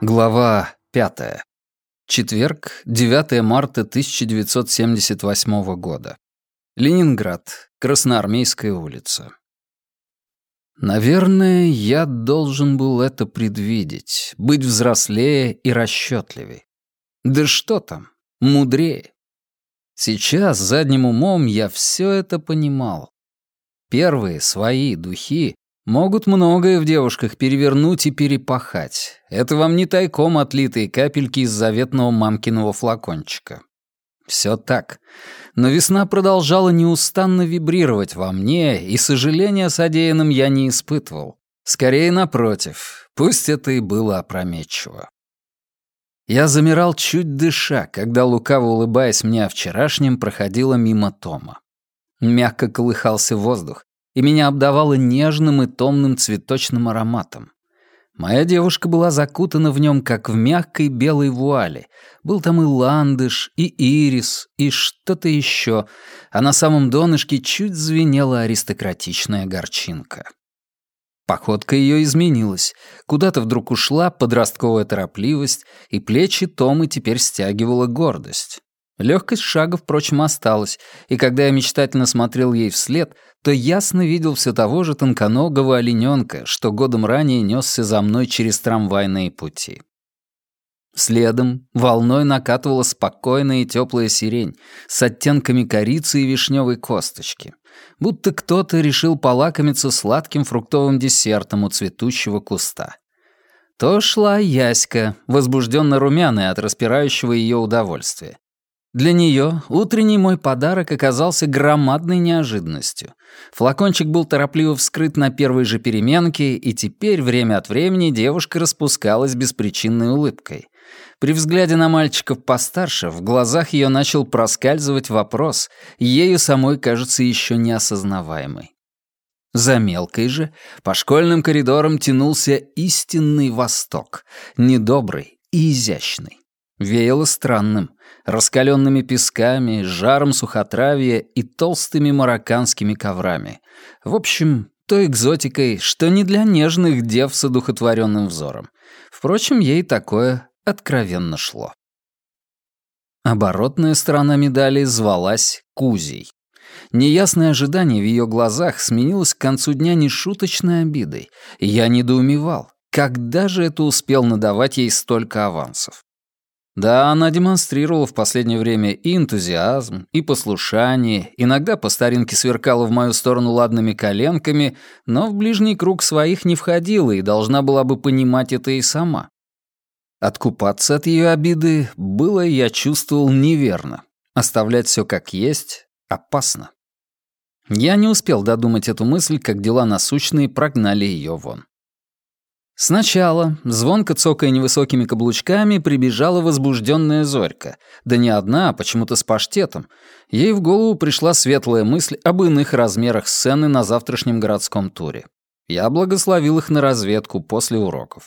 Глава 5. Четверг, 9 марта 1978 года. Ленинград, Красноармейская улица. Наверное, я должен был это предвидеть, быть взрослее и расчетливей. Да что там, мудрее. Сейчас задним умом я все это понимал. Первые свои духи могут многое в девушках перевернуть и перепахать. Это вам не тайком отлитые капельки из заветного мамкиного флакончика. Все так. Но весна продолжала неустанно вибрировать во мне, и сожаления о содеянном я не испытывал. Скорее, напротив, пусть это и было опрометчиво. Я замирал чуть дыша, когда, лукаво улыбаясь мне о вчерашнем, проходила мимо Тома. Мягко колыхался воздух, и меня обдавало нежным и томным цветочным ароматом. Моя девушка была закутана в нем, как в мягкой белой вуале. Был там и ландыш, и ирис, и что-то еще, а на самом донышке чуть звенела аристократичная горчинка. Походка ее изменилась. Куда-то вдруг ушла подростковая торопливость, и плечи Томы теперь стягивала гордость. Легкость шага, впрочем, осталась, и когда я мечтательно смотрел ей вслед, то ясно видел все того же тонконогого олененка, что годом ранее несся за мной через трамвайные пути. Следом волной накатывала спокойная и теплая сирень с оттенками корицы и вишневой косточки, будто кто-то решил полакомиться сладким фруктовым десертом у цветущего куста. То шла Яська, возбужденно румяная от распирающего ее удовольствия. Для нее утренний мой подарок оказался громадной неожиданностью. Флакончик был торопливо вскрыт на первой же переменке, и теперь время от времени девушка распускалась беспричинной улыбкой. При взгляде на мальчиков постарше в глазах ее начал проскальзывать вопрос, ею самой, кажется, еще неосознаваемый. За мелкой же по школьным коридорам тянулся истинный восток, недобрый и изящный. Веяло странным, раскаленными песками, жаром сухотравья и толстыми марокканскими коврами. В общем, той экзотикой, что не для нежных дев с одухотворенным взором. Впрочем, ей такое откровенно шло. Оборотная сторона медали звалась Кузей. Неясное ожидание в ее глазах сменилось к концу дня нешуточной обидой, и я недоумевал, когда же это успел надавать ей столько авансов. Да, она демонстрировала в последнее время и энтузиазм, и послушание, иногда по старинке сверкала в мою сторону ладными коленками, но в ближний круг своих не входила и должна была бы понимать это и сама. Откупаться от ее обиды было, я чувствовал, неверно. Оставлять все как есть опасно. Я не успел додумать эту мысль, как дела насущные прогнали ее вон. Сначала, звонко цокая невысокими каблучками, прибежала возбужденная Зорька. Да не одна, а почему-то с паштетом. Ей в голову пришла светлая мысль об иных размерах сцены на завтрашнем городском туре. Я благословил их на разведку после уроков.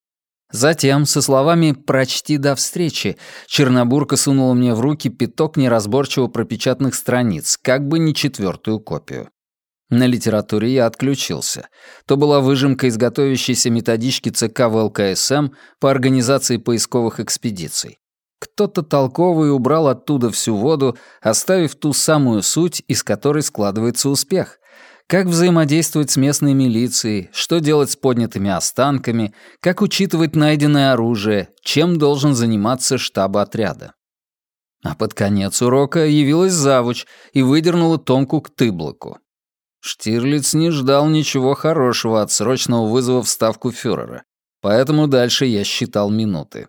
Затем, со словами «прочти до встречи», Чернобурка сунула мне в руки пяток неразборчиво пропечатанных страниц, как бы не четвертую копию. На литературе я отключился. То была выжимка из готовящейся методички ЦК ВЛКСМ по организации поисковых экспедиций. Кто-то толковый убрал оттуда всю воду, оставив ту самую суть, из которой складывается успех. Как взаимодействовать с местной милицией, что делать с поднятыми останками, как учитывать найденное оружие, чем должен заниматься штаб отряда. А под конец урока явилась завуч и выдернула Томку к тыблоку. Штирлиц не ждал ничего хорошего от срочного вызова в ставку фюрера, поэтому дальше я считал минуты.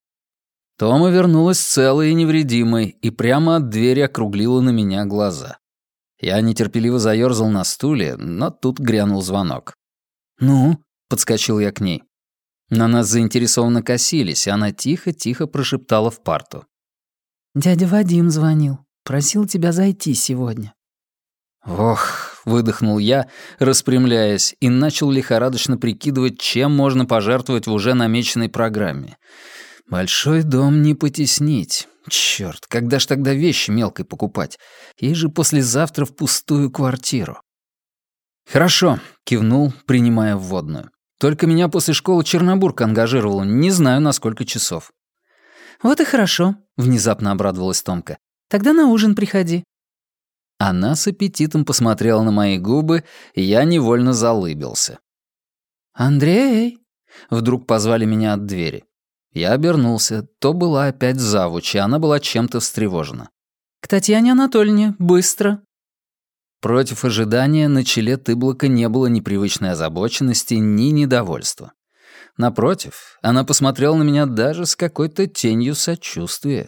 Тома вернулась целой и невредимой и прямо от двери округлила на меня глаза. Я нетерпеливо заёрзал на стуле, но тут грянул звонок. «Ну?» — подскочил я к ней. На нас заинтересованно косились, и она тихо-тихо прошептала в парту. «Дядя Вадим звонил. Просил тебя зайти сегодня». «Ох», — выдохнул я, распрямляясь, и начал лихорадочно прикидывать, чем можно пожертвовать в уже намеченной программе. Большой дом не потеснить. Чёрт, когда ж тогда вещи мелкой покупать? Ей же послезавтра в пустую квартиру. «Хорошо», — кивнул, принимая вводную. Только меня после школы Чернобург ангажировал, не знаю, на сколько часов». «Вот и хорошо», — внезапно обрадовалась Томка. «Тогда на ужин приходи». Она с аппетитом посмотрела на мои губы, и я невольно залыбился. «Андрей!» — вдруг позвали меня от двери. Я обернулся. То была опять завуч, и она была чем-то встревожена. «К Татьяне Анатольевне, быстро!» Против ожидания на челе Тыблока не было ни привычной озабоченности, ни недовольства. Напротив, она посмотрела на меня даже с какой-то тенью сочувствия.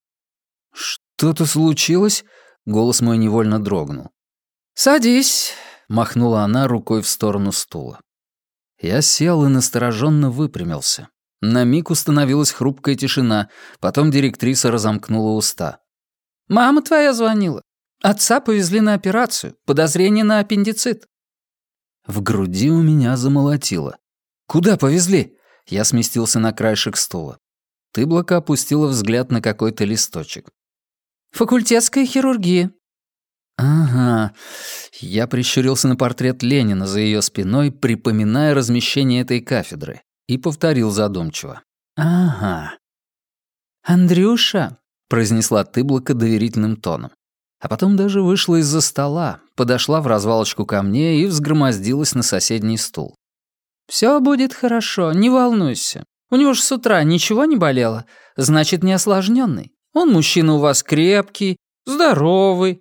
«Что-то случилось?» — голос мой невольно дрогнул. «Садись!» — махнула она рукой в сторону стула. Я сел и настороженно выпрямился. На миг установилась хрупкая тишина, потом директриса разомкнула уста. «Мама твоя звонила. Отца повезли на операцию. Подозрение на аппендицит». В груди у меня замолотило. «Куда повезли?» Я сместился на краешек стула. Тыблока опустила взгляд на какой-то листочек. «Факультетская хирургия». «Ага». Я прищурился на портрет Ленина за ее спиной, припоминая размещение этой кафедры, и повторил задумчиво. «Ага». «Андрюша», — произнесла Тыблока доверительным тоном. А потом даже вышла из-за стола, подошла в развалочку ко мне и взгромоздилась на соседний стул. «Всё будет хорошо, не волнуйся. У него ж с утра ничего не болело, значит, не осложнённый. Он мужчина у вас крепкий, здоровый».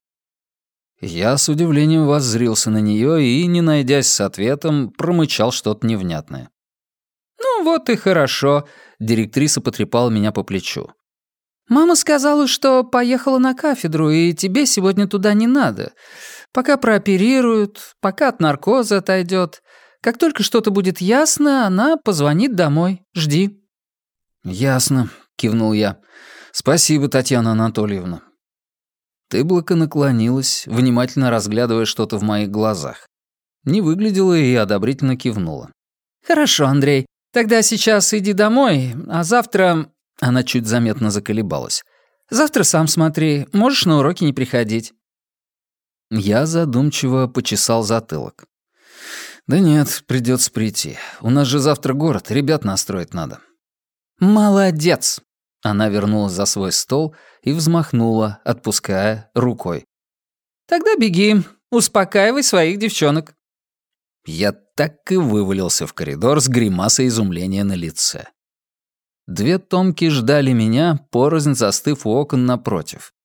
Я с удивлением воззрился на неё и, не найдясь с ответом, промычал что-то невнятное. «Ну вот и хорошо», — директриса потрепала меня по плечу. «Мама сказала, что поехала на кафедру, и тебе сегодня туда не надо. Пока прооперируют, пока от наркоза отойдёт. Как только что-то будет ясно, она позвонит домой. Жди». «Ясно», — кивнул я. «Спасибо, Татьяна Анатольевна». Тыблока наклонилась, внимательно разглядывая что-то в моих глазах. Не выглядела и одобрительно кивнула. «Хорошо, Андрей. Тогда сейчас иди домой, а завтра...» Она чуть заметно заколебалась. «Завтра сам смотри, можешь на уроки не приходить». Я задумчиво почесал затылок. «Да нет, придётся прийти. У нас же завтра город, ребят настроить надо». «Молодец!» Она вернулась за свой стол и взмахнула, отпуская рукой. «Тогда беги, успокаивай своих девчонок». Я так и вывалился в коридор с гримасой изумления на лице. Две Томки ждали меня, порознь застыв у окон напротив.